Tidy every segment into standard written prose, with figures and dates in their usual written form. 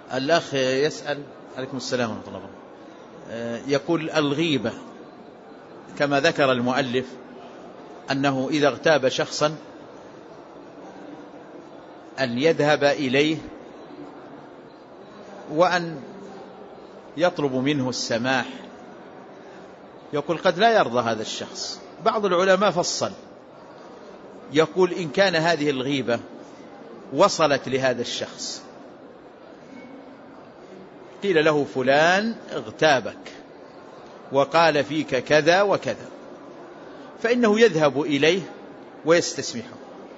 الأخ يسأل، عليكم السلام ورحمة الله وبركاته، يقول الغيبة كما ذكر المؤلف أنه إذا اغتاب شخصا أن يذهب إليه وأن يطلب منه السماح. يقول قد لا يرضى هذا الشخص. بعض العلماء فصل، يقول إن كان هذه الغيبة وصلت لهذا الشخص، قيل له فلان اغتابك وقال فيك كذا وكذا، فإنه يذهب إليه ويستسمحه.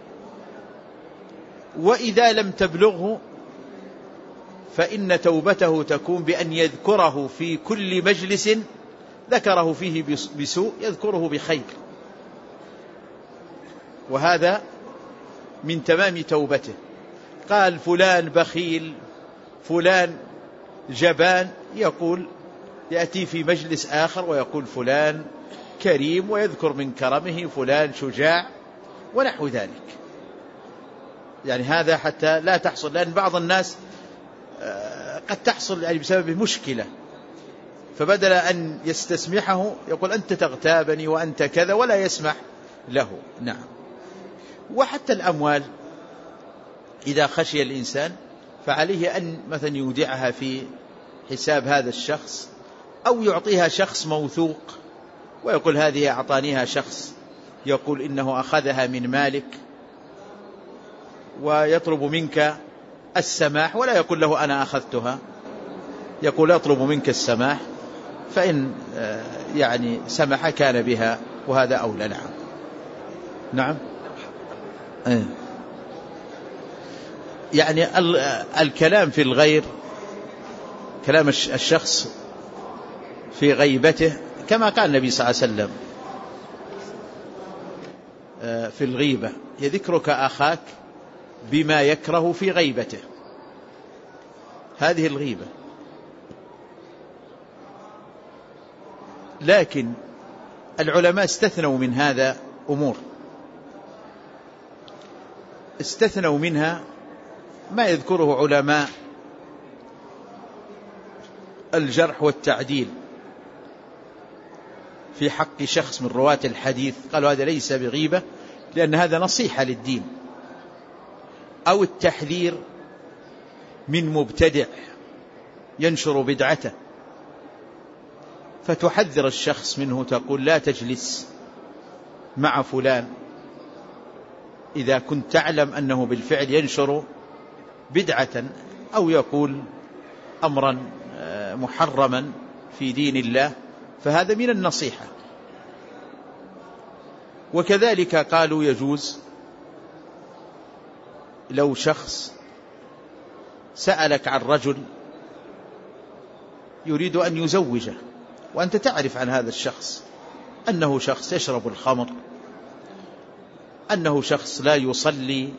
وإذا لم تبلغه فإن توبته تكون بأن يذكره في كل مجلس ذكره فيه بسوء يذكره بخير، وهذا من تمام توبته. قال فلان بخيل، فلان جبان، يقول يأتي في مجلس آخر ويقول فلان كريم ويذكر من كرمه فلان شجاع ونحو ذلك. يعني هذا حتى لا تحصل، لأن بعض الناس قد تحصل يعني بسبب مشكلة، فبدل أن يستسمحه يقول أنت تغتابني وأنت كذا ولا يسمح له. نعم. وحتى الأموال إذا خشي الإنسان فعليه أن مثلا يودعها في حساب هذا الشخص، أو يعطيها شخص موثوق ويقول هذه أعطانيها شخص يقول إنه أخذها من مالك، ويطلب منك السماح ولا يقول له أنا أخذتها، يقول أطلب منك السماح، فإن يعني سمح كان بها، وهذا أولى. نعم. نعم. يعني الكلام في الغير، كلام الشخص في غيبته، كما قال النبي صلى الله عليه وسلم في الغيبة يذكرك أخاك بما يكره في غيبته، هذه الغيبة. لكن العلماء استثنوا من هذا أمور، استثنوا منها ما يذكره علماء الجرح والتعديل في حق شخص من رواة الحديث، قالوا هذا ليس بغيبة لأن هذا نصيحة للدين، أو التحذير من مبتدع ينشر بدعته فتحذر الشخص منه، تقول لا تجلس مع فلان إذا كنت تعلم أنه بالفعل ينشر بدعة أو يقول أمرا محرما في دين الله، فهذا من النصيحة. وكذلك قالوا يجوز لو شخص سألك عن رجل يريد أن يزوجه، وأنت تعرف عن هذا الشخص أنه شخص يشرب الخمر، أنه شخص لا يصلي،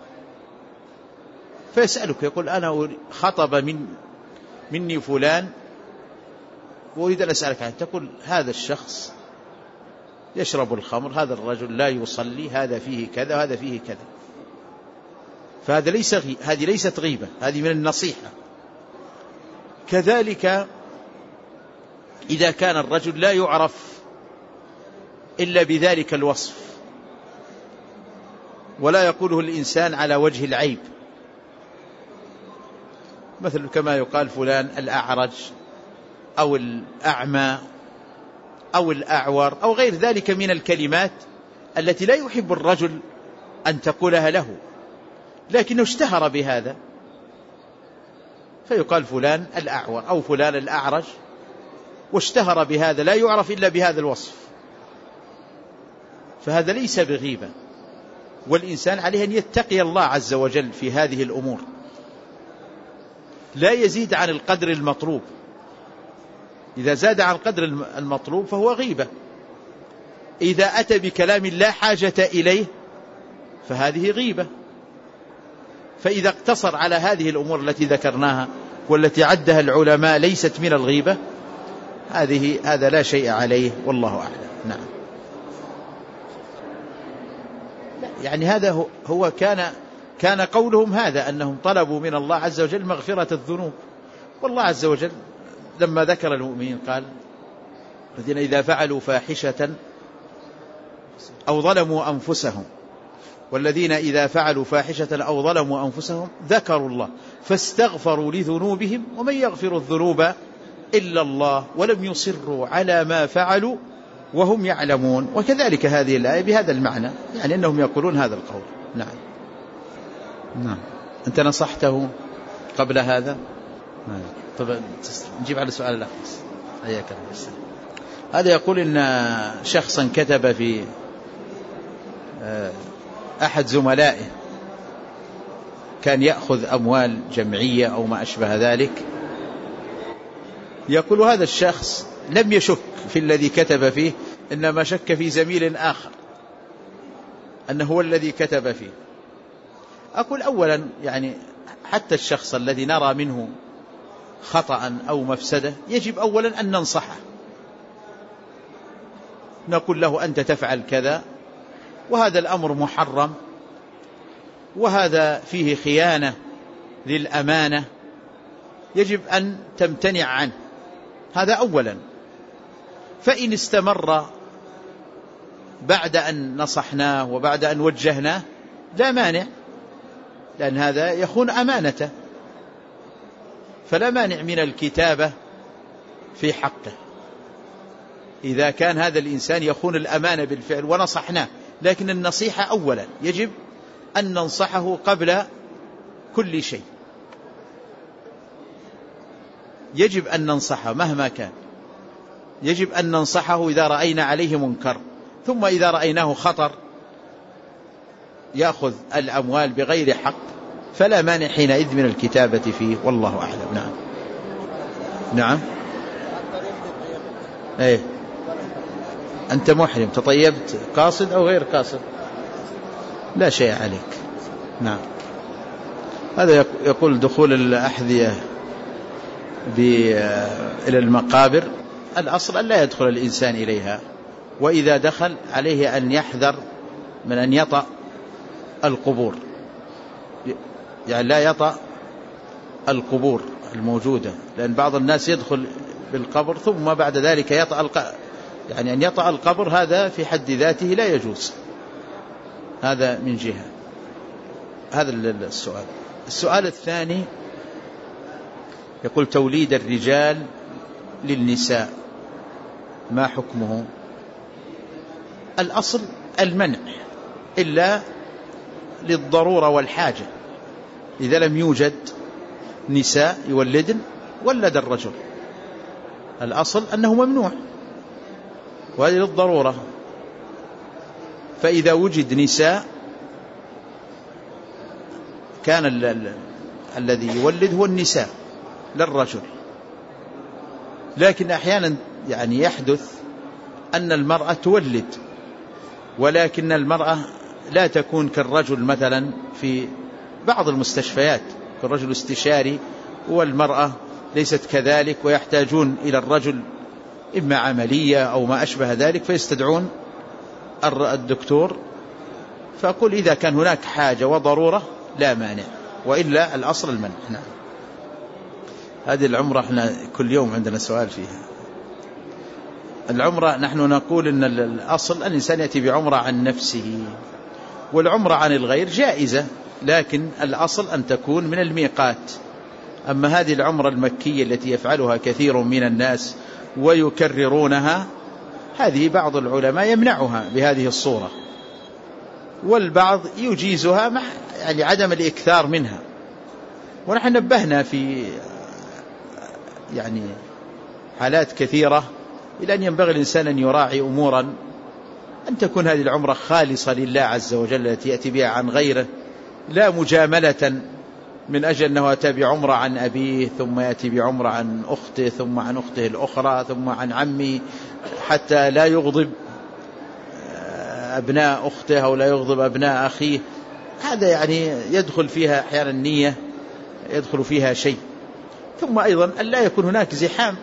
فيسألك يقول أنا خطب مني فلان وأريد أن أسألك عنه، تقول هذا الشخص يشرب الخمر، هذا الرجل لا يصلي، هذا فيه كذا وهذا فيه كذا، فهذا هذه ليست غيبة، هذه من النصيحة. كذلك إذا كان الرجل لا يعرف إلا بذلك الوصف ولا يقوله الإنسان على وجه العيب، مثل كما يقال فلان الأعرج أو الأعمى أو الأعور أو غير ذلك من الكلمات التي لا يحب الرجل أن تقولها له، لكنه اشتهر بهذا فيقال فلان الأعور أو فلان الأعرج، واشتهر بهذا لا يعرف إلا بهذا الوصف، فهذا ليس بغيبة. والإنسان عليه أن يتقي الله عز وجل في هذه الأمور، لا يزيد عن القدر المطلوب، إذا زاد عن القدر المطلوب فهو غيبة. إذا أتى بكلام لا حاجة إليه فهذه غيبة. فإذا اقتصر على هذه الأمور التي ذكرناها والتي عدها العلماء ليست من الغيبة، هذا لا شيء عليه، والله أعلم. نعم. يعني هذا هو كان كان قولهم هذا، أنهم طلبوا من الله عز وجل مغفرة الذنوب. والله عز وجل لما ذكر المؤمنين قال: الذين إذا فعلوا فاحشة أو ظلموا أنفسهم، والذين إذا فعلوا فاحشة أو ظلموا أنفسهم ذكروا الله فاستغفروا لذنوبهم ومن يغفر الذنوب إلا الله ولم يصروا على ما فعلوا وهم يعلمون. وكذلك هذه الآية بهذا المعنى، يعني أنهم يقولون هذا القول. نعم. أنت نصحته قبل هذا؟ طب نجيب على السؤال الأخير. أياك الله. هذا يقول إن شخصا كتب في أحد زملائه كان يأخذ أموال جمعية أو ما أشبه ذلك. يقول هذا الشخص لم يشك في الذي كتب فيه، إنما شك في زميل آخر أنه هو الذي كتب فيه. أقول أولا يعني حتى الشخص الذي نرى منه خطأ أو مفسدة يجب أولا أن ننصحه، نقول له أنت تفعل كذا وهذا الأمر محرم وهذا فيه خيانة للأمانة، يجب أن تمتنع عنه. هذا أولا. فإن استمر بعد أن نصحناه وبعد أن وجهناه لا مانع، لأن هذا يخون أمانته، فلا مانع من الكتابة في حقه إذا كان هذا الإنسان يخون الأمانة بالفعل ونصحناه. لكن النصيحة أولا، يجب أن ننصحه قبل كل شيء، يجب أن ننصحه مهما كان، يجب أن ننصحه إذا رأينا عليه منكر، ثم إذا رأيناه خطر يأخذ الأموال بغير حق فلا مانع حينئذ من الكتابة فيه، والله أعلم. نعم. إيه، أنت محرم تطيبت قاصد أو غير قاصد لا شيء عليك. نعم. هذا يقول دخول الأحذية إلى المقابر، الأصل أن لا يدخل الإنسان إليها، وإذا دخل عليه أن يحذر من أن يطأ القبور، يعني لا يطأ القبور الموجودة، لأن بعض الناس يدخل بالقبر ثم بعد ذلك يعني أن يطأ القبر، هذا في حد ذاته لا يجوز. هذا من جهة. هذا السؤال. السؤال الثاني يقول توليد الرجال للنساء ما حكمه؟ الأصل المنع إلا للضرورة والحاجة، إذا لم يوجد نساء يولدن ولد الرجل، الأصل أنه ممنوع، وهذه للضرورة. فإذا وجد نساء كان الذي يولد هو النساء للرجل. لكن أحيانا يعني يحدث أن المرأة تولد، ولكن المرأة لا تكون كالرجل مثلا في بعض المستشفيات، كالرجل استشاري، والمرأة ليست كذلك، ويحتاجون إلى الرجل إما عملية أو ما أشبه ذلك، فيستدعون الدكتور. فأقول إذا كان هناك حاجة وضرورة لا مانع، وإلا الأصل المنع. نعم. هذه العمرة احنا كل يوم عندنا سؤال فيها. العمرة نحن نقول إن الأصل الإنسان يأتي بعمرة عن نفسه، والعمرة عن الغير جائزة، لكن الأصل أن تكون من الميقات. أما هذه العمرة المكية التي يفعلها كثير من الناس ويكررونها، هذه بعض العلماء يمنعها بهذه الصورة، والبعض يجيزها مع يعني عدم الإكثار منها. ونحن نبهنا في يعني حالات كثيرة إلى أن ينبغي الإنسان أن يراعي أمورا، أن تكون هذه العمرة خالصة لله عز وجل التي يأتي بها عن غيره، لا مجاملة من أجل أنه أتى بعمرة عن أبيه ثم يأتي بعمرة عن أخته ثم عن أخته الأخرى ثم عن عمي، حتى لا يغضب أبناء أخته أو لا يغضب أبناء أخيه. هذا يعني يدخل فيها أحيانا النية، يدخل فيها شيء. ثم أيضا أن لا يكون هناك زحام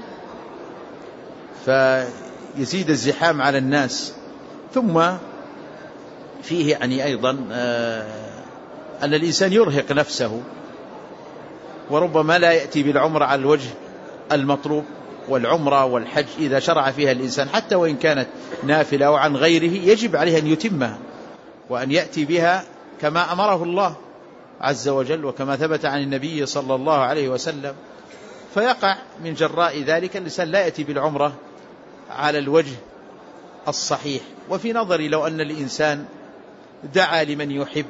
فيزيد الزحام على الناس. ثم فيه يعني أيضا أن الإنسان يرهق نفسه، وربما لا يأتي بالعمرة على الوجه المطلوب. والعمرة والحج إذا شرع فيها الإنسان حتى وإن كانت نافلة أو عن غيره يجب عليه أن يتمها وأن يأتي بها كما أمره الله عز وجل وكما ثبت عن النبي صلى الله عليه وسلم. فيقع من جراء ذلك الإنسان لا يأتي بالعمرة على الوجه الصحيح. وفي نظري لو أن الإنسان دعا لمن يحب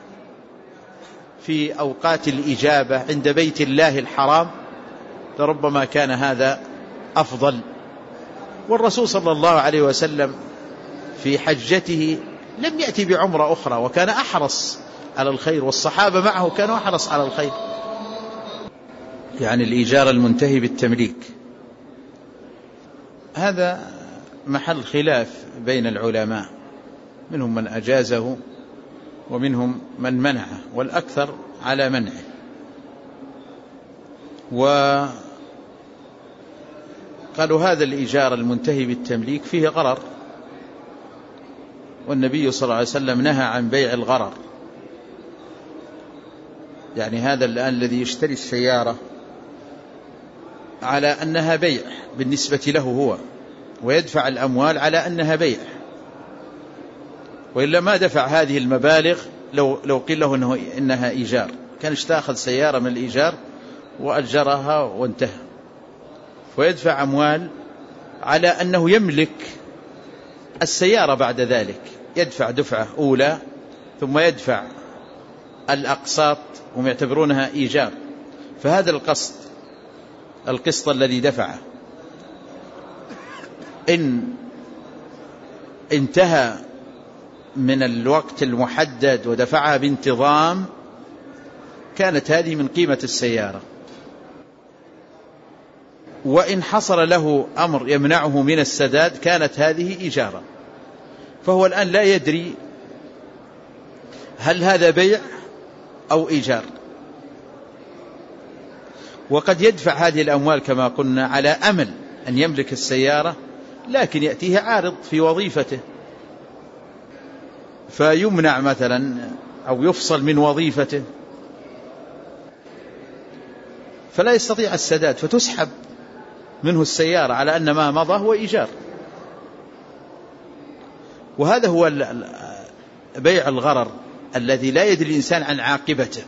في أوقات الإجابة عند بيت الله الحرام لربما كان هذا أفضل. والرسول صلى الله عليه وسلم في حجته لم يأتي بعمرة أخرى وكان أحرص على الخير، والصحابة معه كانوا أحرص على الخير. يعني الإيجار المنتهي بالتمليك هذا محل خلاف بين العلماء، منهم من أجازه ومنهم من منعه، والأكثر على منعه. وقالوا هذا الإيجار المنتهي بالتمليك فيه غرر، والنبي صلى الله عليه وسلم نهى عن بيع الغرر. يعني هذا الآن الذي يشتري السيارة على أنها بيع بالنسبة له هو، ويدفع الأموال على أنها بيع، وإلا ما دفع هذه المبالغ لو قيل له إنها إيجار، كان اشتاخذ سيارة من الإيجار وأجرها وانتهى. ويدفع أموال على أنه يملك السيارة بعد ذلك، يدفع دفعة أولى ثم يدفع الأقساط هم يعتبرونها إيجار. فهذا القسط الذي دفعه إن انتهى من الوقت المحدد ودفعها بانتظام كانت هذه من قيمة السيارة. وإن حصل له أمر يمنعه من السداد كانت هذه إيجارا. فهو الآن لا يدري هل هذا بيع أو إيجار، وقد يدفع هذه الأموال كما قلنا على أمل أن يملك السيارة، لكن يأتيه عارض في وظيفته فيمنع مثلا أو يفصل من وظيفته فلا يستطيع السداد، فتسحب منه السيارة على أن ما مضى هو إيجار. وهذا هو بيع الغرر الذي لا يدري الإنسان عن عاقبته،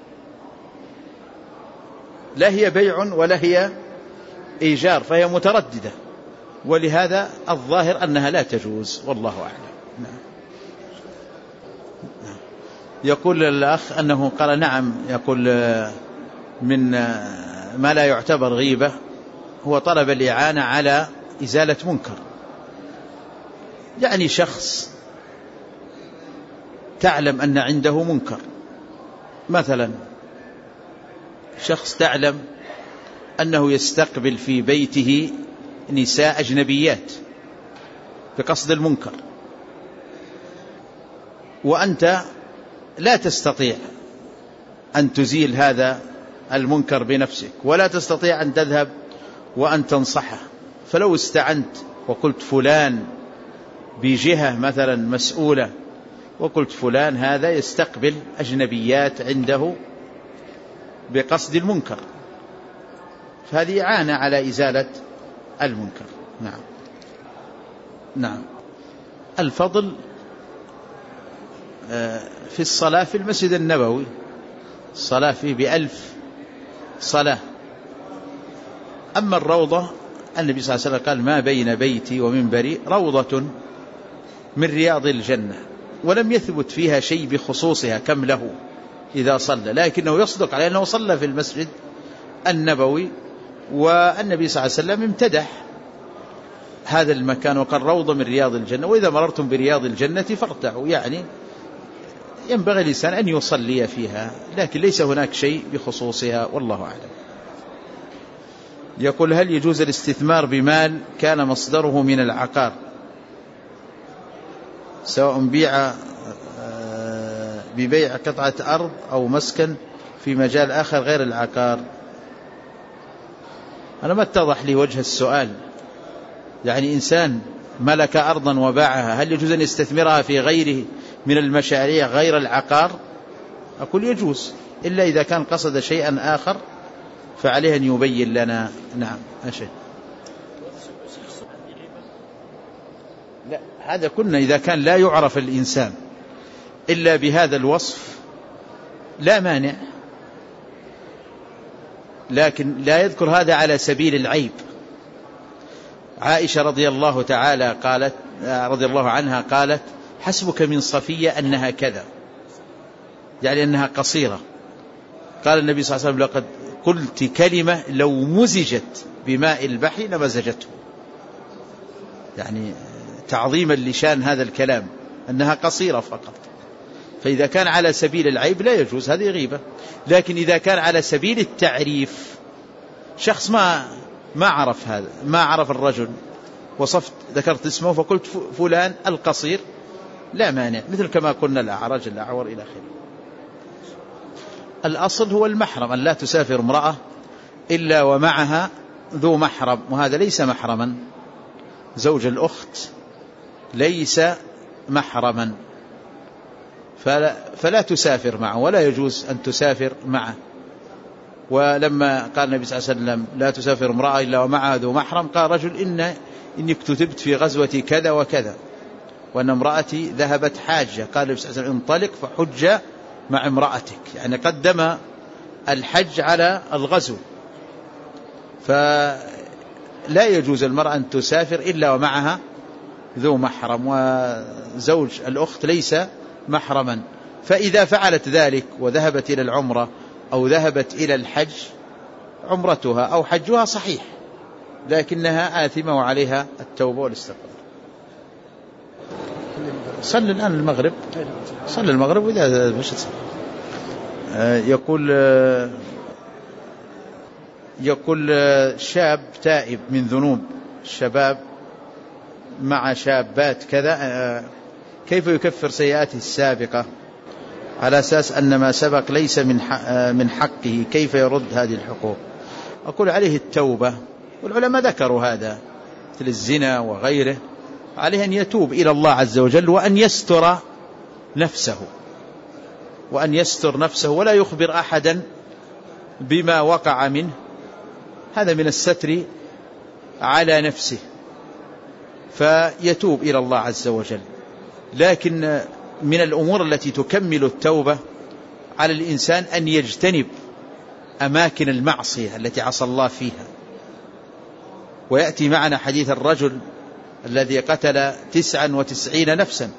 لا هي بيع ولا هي إيجار، فهي مترددة، ولهذا الظاهر أنها لا تجوز والله أعلم. يقول الأخ أنه قال نعم، يقول من ما لا يعتبر غيبة هو طلب الإعانة على إزالة منكر. يعني شخص تعلم أن عنده منكر، مثلا شخص تعلم أنه يستقبل في بيته نساء أجنبيات بقصد المنكر، وأنت لا تستطيع أن تزيل هذا المنكر بنفسك، ولا تستطيع أن تذهب وأن تنصحه. فلو استعنت وقلت فلان بجهة مثلا مسؤولة، وقلت فلان هذا يستقبل أجنبيات عنده بقصد المنكر، فهذه إعانة على إزالة المنكر. نعم. الفضل في الصلاة في المسجد النبوي، الصلاة فيه ب1000 صلاة. أما الروضة النبي صلى الله عليه وسلم قال ما بين بيتي ومنبري روضة من رياض الجنة، ولم يثبت فيها شيء بخصوصها كم له إذا صلى، لكنه يصدق على أنه صلى في المسجد النبوي، والنبي صلى الله عليه وسلم امتدح هذا المكان وقال روضة من رياض الجنة، وإذا مررتم برياض الجنة فارتعوا. يعني ينبغي الإنسان أن يصلي فيها، لكن ليس هناك شيء بخصوصها والله أعلم. يقول هل يجوز الاستثمار بمال كان مصدره من العقار، سواء ببيع قطعة أرض أو مسكن في مجال آخر غير العقار؟ أنا ما اتضح لي وجه السؤال. يعني إنسان ملك أرضا وباعها، هل يجوز أن يستثمرها في غيره من المشاريع غير العقار؟ أقول يجوز، إلا إذا كان قصد شيئا آخر فعليه أن يبين لنا. نعم أشهد. لا، هذا كنا إذا كان لا يعرف الإنسان إلا بهذا الوصف لا مانع، لكن لا يذكر هذا على سبيل العيب. عائشة رضي الله عنها قالت: حسبك من صفية أنها كذا، يعني أنها قصيرة. قال النبي صلى الله عليه وسلم: لقد قلت كلمة لو مزجت بماء البحر لمزجته، يعني تعظيما لشان هذا الكلام، أنها قصيرة فقط. فإذا كان على سبيل العيب لا يجوز، هذه غيبة. لكن إذا كان على سبيل التعريف، شخص ما عرف هذا، ما عرف الرجل، وصفت ذكرت اسمه فقلت فلان القصير، لا مانع، مثل كما قلنا الأعرج الأعور إلى آخره. الأصل هو المحرم، أن لا تسافر امرأة إلا ومعها ذو محرم، وهذا ليس محرما. زوج الأخت ليس محرما، فلا تسافر معه، ولا يجوز أن تسافر معه. ولما قال النبي صلى الله عليه وسلم: لا تسافر امرأة إلا ومعها ذو محرم، قال رجل: إني اكتتبت في غزوة كذا وكذا، وأن امرأتي ذهبت حاجة. قال النبي صلى الله عليه وسلم: انطلق فحج مع امرأتك، يعني قدم الحج على الغزو. فلا يجوز المرأة أن تسافر إلا ومعها ذو محرم، وزوج الأخت ليس محرما. فإذا فعلت ذلك وذهبت إلى العمرة أو ذهبت إلى الحج، عمرتها أو حجها صحيح، لكنها آثمة وعليها التوبة والاستغفار. صل الآن المغرب، صل المغرب وإذا مش تصل. يقول شاب تائب من ذنوب الشباب مع شابات كذا، كيف يكفر سيئاته السابقة على أساس أن ما سبق ليس من حقه؟ كيف يرد هذه الحقوق؟ أقول عليه التوبة، والعلماء ذكروا هذا مثل الزنا وغيره. عليه أن يتوب إلى الله عز وجل، وأن يستر نفسه ولا يخبر أحدا بما وقع منه، هذا من الستر على نفسه، فيتوب إلى الله عز وجل. لكن من الأمور التي تكمل التوبة على الإنسان أن يجتنب أماكن المعصية التي عصى الله فيها. ويأتي معنا حديث الرجل الذي قتل 99 نفسا،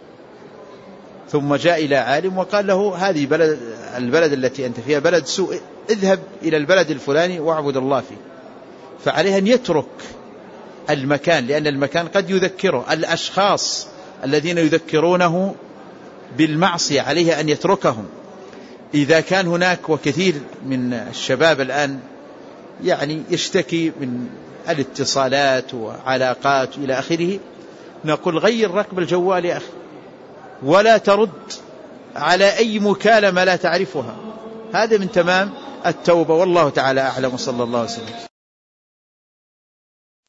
ثم جاء إلى عالم وقال له: هذه البلد التي أنت فيها بلد سوء، اذهب إلى البلد الفلاني واعبد الله فيه. فعليه أن يترك المكان، لأن المكان قد يذكره. الأشخاص الذين يذكرونه بالمعصية عليه أن يتركهم. إذا كان هناك، وكثير من الشباب الآن يعني يشتكي من الاتصالات وعلاقات إلى آخره، نقول: غير رقم الجوال يا أخي، ولا ترد على أي مكالمة لا تعرفها، هذا من تمام التوبة. والله تعالى أعلم، وصلى الله وسلم.